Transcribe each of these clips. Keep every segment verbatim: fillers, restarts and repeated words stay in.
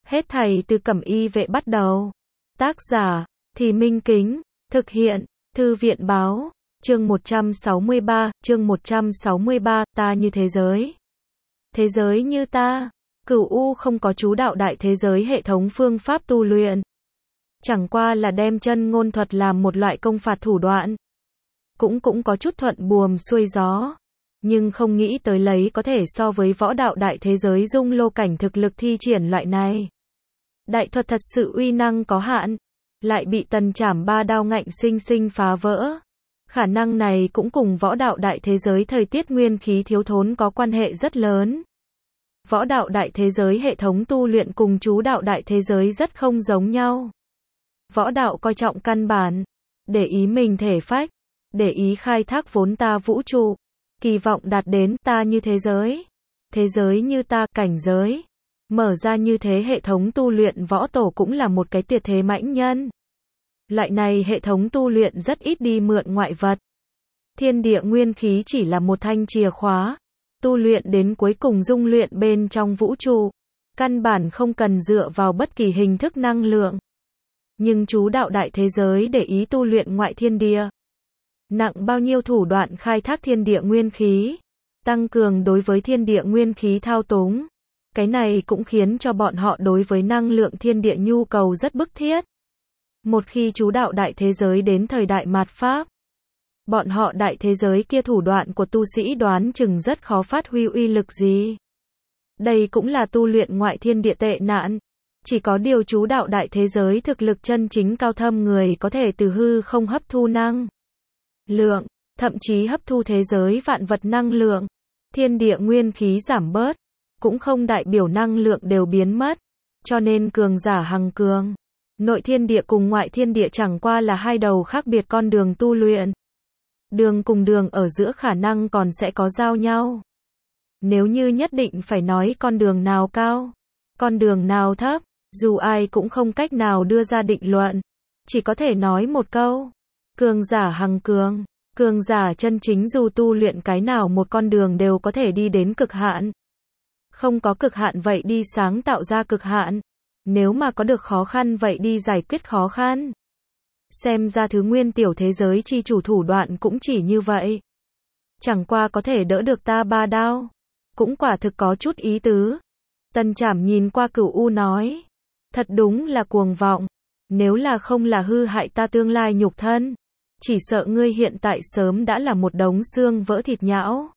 Hết thảy từ Cẩm Y Vệ bắt đầu. Tác giả, Thì Minh Kính, thực hiện, Thư viện Báo, chương một trăm sáu mươi ba, chương một trăm sáu mươi ba, ta như thế giới. Thế giới như ta, Cửu U không có chú đạo đại thế giới hệ thống phương pháp tu luyện. Chẳng qua là đem chân ngôn thuật làm một loại công phạt thủ đoạn. Cũng cũng có chút thuận buồm xuôi gió. Nhưng không nghĩ tới lấy có thể so với võ đạo đại thế giới dung lô cảnh thực lực thi triển loại này. Đại thuật thật sự uy năng có hạn, lại bị Tần Trảm ba đao ngạnh sinh sinh phá vỡ. Khả năng này cũng cùng võ đạo đại thế giới thời tiết nguyên khí thiếu thốn có quan hệ rất lớn. Võ đạo đại thế giới hệ thống tu luyện cùng chú đạo đại thế giới rất không giống nhau. Võ đạo coi trọng căn bản, để ý mình thể phách, để ý khai thác vốn ta vũ trụ, kỳ vọng đạt đến ta như thế giới, thế giới như ta cảnh giới. Mở ra như thế hệ thống tu luyện võ tổ cũng là một cái tuyệt thế mãnh nhân. Loại này hệ thống tu luyện rất ít đi mượn ngoại vật. Thiên địa nguyên khí chỉ là một thanh chìa khóa, tu luyện đến cuối cùng dung luyện bên trong vũ trụ, căn bản không cần dựa vào bất kỳ hình thức năng lượng. Nhưng chú đạo đại thế giới để ý tu luyện ngoại thiên địa. Nặng bao nhiêu thủ đoạn khai thác thiên địa nguyên khí, tăng cường đối với thiên địa nguyên khí thao túng. Cái này cũng khiến cho bọn họ đối với năng lượng thiên địa nhu cầu rất bức thiết. Một khi chú đạo đại thế giới đến thời đại mạt Pháp, bọn họ đại thế giới kia thủ đoạn của tu sĩ đoán chừng rất khó phát huy uy lực gì. Đây cũng là tu luyện ngoại thiên địa tệ nạn. Chỉ có điều chú đạo đại thế giới thực lực chân chính cao thâm người có thể từ hư không hấp thu năng lượng, thậm chí hấp thu thế giới vạn vật năng lượng. Thiên địa nguyên khí giảm bớt, cũng không đại biểu năng lượng đều biến mất. Cho nên cường giả hằng cường. Nội thiên địa cùng ngoại thiên địa chẳng qua là hai đầu khác biệt con đường tu luyện. Đường cùng đường ở giữa khả năng còn sẽ có giao nhau. Nếu như nhất định phải nói con đường nào cao, con đường nào thấp, dù ai cũng không cách nào đưa ra định luận. Chỉ có thể nói một câu. Cường giả hằng cường. Cường giả chân chính dù tu luyện cái nào một con đường đều có thể đi đến cực hạn. Không có cực hạn vậy đi sáng tạo ra cực hạn. Nếu mà có được khó khăn vậy đi giải quyết khó khăn. Xem ra thứ nguyên tiểu thế giới chi chủ thủ đoạn cũng chỉ như vậy. Chẳng qua có thể đỡ được ta ba đao. Cũng quả thực có chút ý tứ. Tần Trảm nhìn qua Cửu U nói. Thật đúng là cuồng vọng. Nếu là không là hư hại ta tương lai nhục thân, chỉ sợ ngươi hiện tại sớm đã là một đống xương vỡ thịt nhão.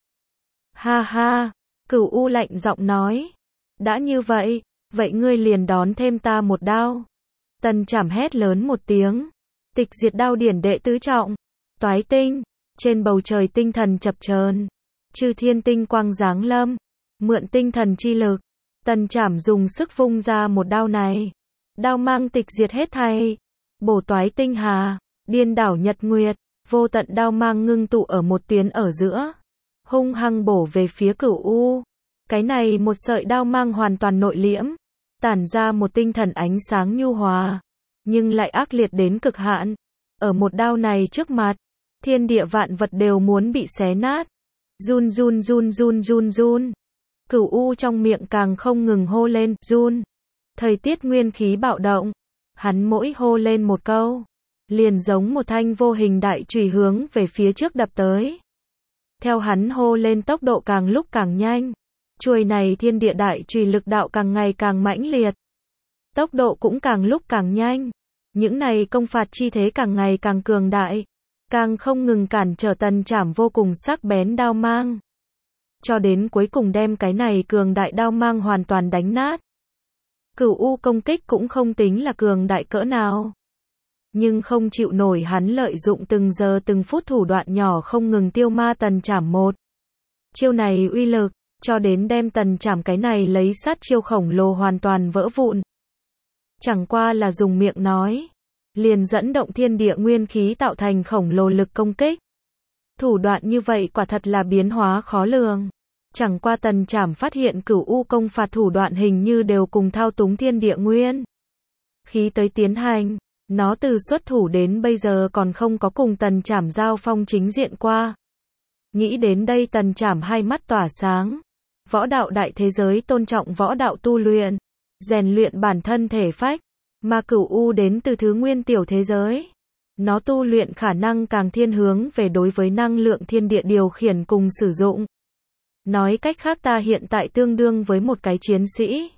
Ha ha, Cửu U lạnh giọng nói. Đã như vậy, vậy ngươi liền đón thêm ta một đao. Tần Trảm hét lớn một tiếng. Tịch diệt đao điển đệ tứ trọng. Toái tinh. Trên bầu trời tinh thần chập chờn. Chư thiên tinh quang giáng lâm. Mượn tinh thần chi lực. Tần Trảm dùng sức vung ra một đao này. Đao mang tịch diệt hết thảy. Bổ toái tinh hà. Điên đảo nhật nguyệt. Vô tận đao mang ngưng tụ ở một tuyến ở giữa. Hung hăng bổ về phía Cửu U. Cái này một sợi đao mang hoàn toàn nội liễm. Tản ra một tinh thần ánh sáng nhu hòa. Nhưng lại ác liệt đến cực hạn. Ở một đao này trước mặt, thiên địa vạn vật đều muốn bị xé nát. Run run run run run run. Cửu U trong miệng càng không ngừng hô lên, run. Thời tiết nguyên khí bạo động. Hắn mỗi hô lên một câu, liền giống một thanh vô hình đại chùy hướng về phía trước đập tới. Theo hắn hô lên tốc độ càng lúc càng nhanh. Chuôi này thiên địa đại chùy lực đạo càng ngày càng mãnh liệt. Tốc độ cũng càng lúc càng nhanh. Những này công phạt chi thế càng ngày càng cường đại. Càng không ngừng cản trở Tần Trảm vô cùng sắc bén đao mang. Cho đến cuối cùng đem cái này cường đại đao mang hoàn toàn đánh nát. Cửu U công kích cũng không tính là cường đại cỡ nào. Nhưng không chịu nổi hắn lợi dụng từng giờ từng phút thủ đoạn nhỏ không ngừng tiêu ma Tần Trảm một. Chiêu này uy lực, cho đến đem Tần Trảm cái này lấy sát chiêu khổng lồ hoàn toàn vỡ vụn. Chẳng qua là dùng miệng nói, liền dẫn động thiên địa nguyên khí tạo thành khổng lồ lực công kích. Thủ đoạn như vậy quả thật là biến hóa khó lường. Chẳng qua Tần Trảm phát hiện Cửu U công phạt thủ đoạn hình như đều cùng thao túng thiên địa nguyên khí tới tiến hành. Nó từ xuất thủ đến bây giờ còn không có cùng Tần Trảm giao phong chính diện qua. Nghĩ đến đây Tần Trảm hai mắt tỏa sáng. Võ đạo đại thế giới tôn trọng võ đạo tu luyện. rèn luyện bản thân thể phách, mà cửu u đến từ thứ nguyên tiểu thế giới. Nó tu luyện khả năng càng thiên hướng về đối với năng lượng thiên địa điều khiển cùng sử dụng. Nói cách khác ta hiện tại tương đương với một cái chiến sĩ.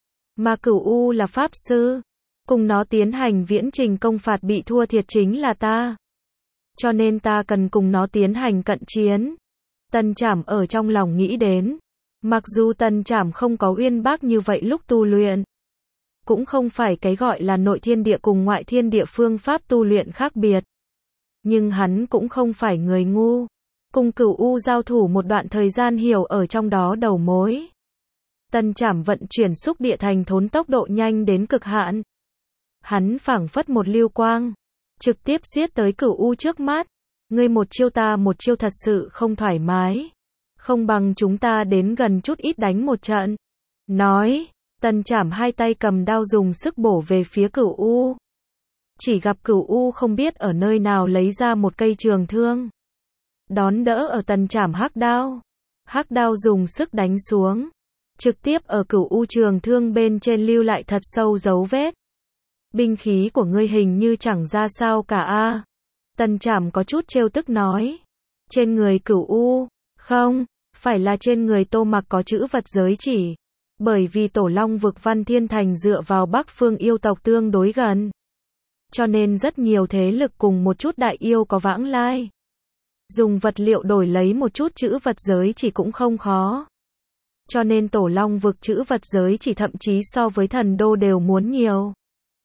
Mà cửu u là pháp sư. Cùng nó tiến hành viễn trình công phạt bị thua thiệt chính là ta. Cho nên ta cần cùng nó tiến hành cận chiến. Tần Trảm ở trong lòng nghĩ đến. Mặc dù Tần Trảm không có uyên bác như vậy lúc tu luyện. Cũng không phải cái gọi là nội thiên địa cùng ngoại thiên địa phương pháp tu luyện khác biệt. Nhưng hắn cũng không phải người ngu. Cùng cửu u giao thủ một đoạn thời gian hiểu ở trong đó đầu mối. Tần Trảm vận chuyển xúc địa thành thốn tốc độ nhanh đến cực hạn. Hắn phảng phất một lưu quang. Trực tiếp giết tới cửu u trước mắt. Ngươi một chiêu ta một chiêu thật sự không thoải mái. Không bằng chúng ta đến gần chút ít đánh một trận. Nói. Tần Trảm hai tay cầm đao dùng sức bổ về phía cửu u. Chỉ gặp cửu u không biết ở nơi nào lấy ra một cây trường thương. Đón đỡ ở Tần Trảm hắc đao. Hắc đao dùng sức đánh xuống. Trực tiếp ở cửu u trường thương bên trên lưu lại thật sâu dấu vết. Binh khí của ngươi hình như chẳng ra sao cả a. Tần Trảm có chút trêu tức nói. Trên người cửu u, không, phải là trên người Tô Mặc có chữ vật giới chỉ. Bởi vì Tổ Long vực Văn Thiên Thành dựa vào Bắc phương yêu tộc tương đối gần. Cho nên rất nhiều thế lực cùng một chút đại yêu có vãng lai. Dùng vật liệu đổi lấy một chút chữ vật giới chỉ cũng không khó. Cho nên Tổ Long vực chữ vật giới chỉ thậm chí so với thần đô đều muốn nhiều.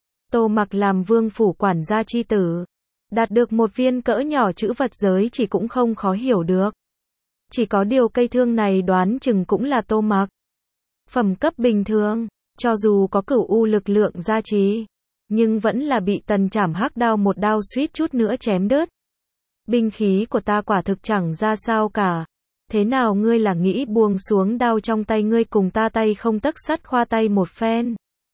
Tô Mặc làm vương phủ quản gia chi tử. Đạt được một viên cỡ nhỏ chữ vật giới chỉ cũng không khó hiểu được. Chỉ có điều cây thương này đoán chừng cũng là Tô Mặc. Phẩm cấp bình thường, cho dù có cửu u lực lượng gia trì, nhưng vẫn là bị Tần Trảm hắc đao một đao suýt chút nữa chém đứt. Binh khí của ta quả thực chẳng ra sao cả. Thế nào ngươi là nghĩ buông xuống đao trong tay ngươi cùng ta tay không tấc sắt khoa tay một phen?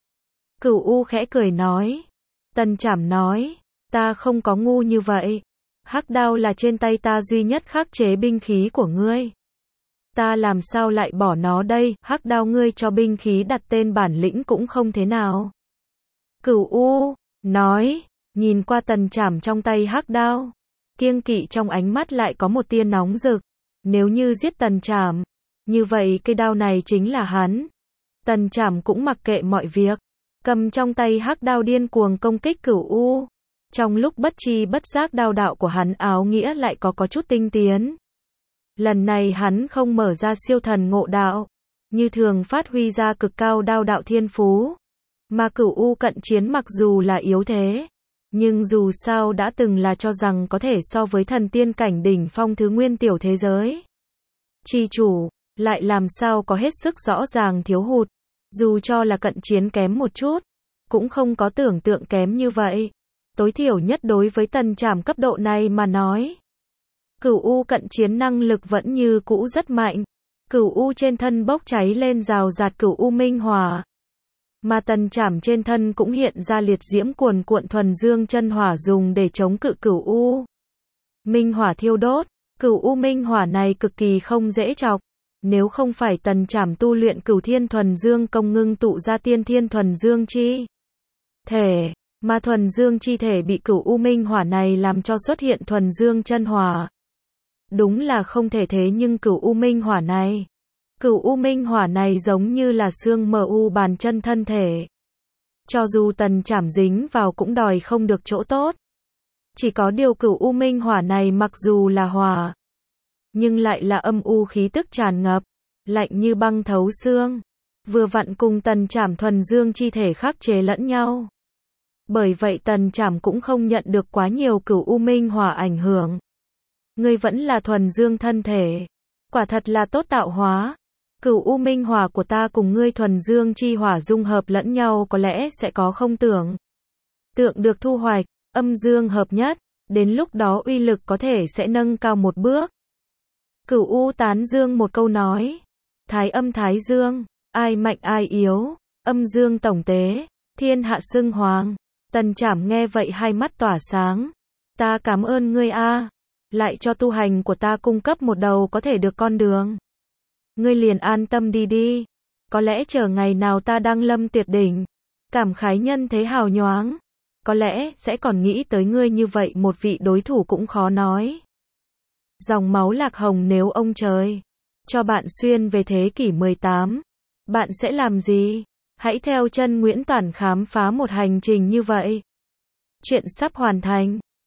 Cửu u khẽ cười nói. Tần Trảm nói, ta không có ngu như vậy. Hắc đao là trên tay ta duy nhất khắc chế binh khí của ngươi. Ta làm sao lại bỏ nó đây, hắc đao ngươi cho binh khí đặt tên bản lĩnh cũng không thế nào. Cửu u, nói, nhìn qua Tần Trảm trong tay hắc đao. Kiêng kỵ trong ánh mắt lại có một tia nóng rực. Nếu như giết Tần Trảm, như vậy cây đao này chính là hắn. Tần Trảm cũng mặc kệ mọi việc. Cầm trong tay hắc đao điên cuồng công kích cửu u. Trong lúc bất chi bất giác đao đạo của hắn áo nghĩa lại có có chút tinh tiến. Lần này hắn không mở ra siêu thần ngộ đạo, như thường phát huy ra cực cao đao đạo thiên phú. Mà cửu u cận chiến mặc dù là yếu thế, nhưng dù sao đã từng là cho rằng có thể so với thần tiên cảnh đỉnh phong thứ nguyên tiểu thế giới. Chi chủ, lại làm sao có hết sức rõ ràng thiếu hụt, dù cho là cận chiến kém một chút, cũng không có tưởng tượng kém như vậy. Tối thiểu nhất đối với Tần Trảm cấp độ này mà nói. Cửu u cận chiến năng lực vẫn như cũ rất mạnh. Cửu u trên thân bốc cháy lên rào rạt cửu u minh hỏa. Mà Tần Trảm trên thân cũng hiện ra liệt diễm cuồn cuộn thuần dương chân hỏa dùng để chống cự cửu u. Minh hỏa thiêu đốt, cửu u minh hỏa này cực kỳ không dễ chọc. Nếu không phải Tần Trảm tu luyện cửu thiên thuần dương công ngưng tụ ra tiên thiên thuần dương chi thể, mà thuần dương chi thể bị cửu u minh hỏa này làm cho xuất hiện thuần dương chân hỏa. Đúng là không thể thế nhưng cửu u minh hỏa này, cửu u minh hỏa này giống như là xương mờ u bàn chân thân thể. Cho dù Tần Trảm dính vào cũng đòi không được chỗ tốt. Chỉ có điều cửu u minh hỏa này mặc dù là hỏa, nhưng lại là âm u khí tức tràn ngập, lạnh như băng thấu xương. Vừa vặn cùng Tần Trảm thuần dương chi thể khắc chế lẫn nhau. Bởi vậy Tần Trảm cũng không nhận được quá nhiều cửu u minh hỏa ảnh hưởng. Ngươi vẫn là thuần dương thân thể. Quả thật là tốt tạo hóa. Cửu u minh hỏa của ta cùng ngươi thuần dương chi hỏa dung hợp lẫn nhau có lẽ sẽ có không tưởng tượng được thu hoạch, âm dương hợp nhất, đến lúc đó uy lực có thể sẽ nâng cao một bước. Cửu u tán dương một câu nói. Thái âm thái dương, ai mạnh ai yếu, âm dương tổng tế, thiên hạ xưng hoàng. Tần Trảm nghe vậy hai mắt tỏa sáng. Ta cảm ơn ngươi a, lại cho tu hành của ta cung cấp một đầu có thể được con đường. Ngươi liền an tâm đi đi. Có lẽ chờ ngày nào ta đăng lâm tuyệt đỉnh, cảm khái nhân thế hào nhoáng, có lẽ sẽ còn nghĩ tới ngươi như vậy một vị đối thủ cũng khó nói. Dòng máu lạc hồng nếu ông trời cho bạn xuyên về thế kỷ mười tám, bạn sẽ làm gì? Hãy theo chân Nguyễn Toản khám phá một hành trình như vậy. Chuyện sắp hoàn thành.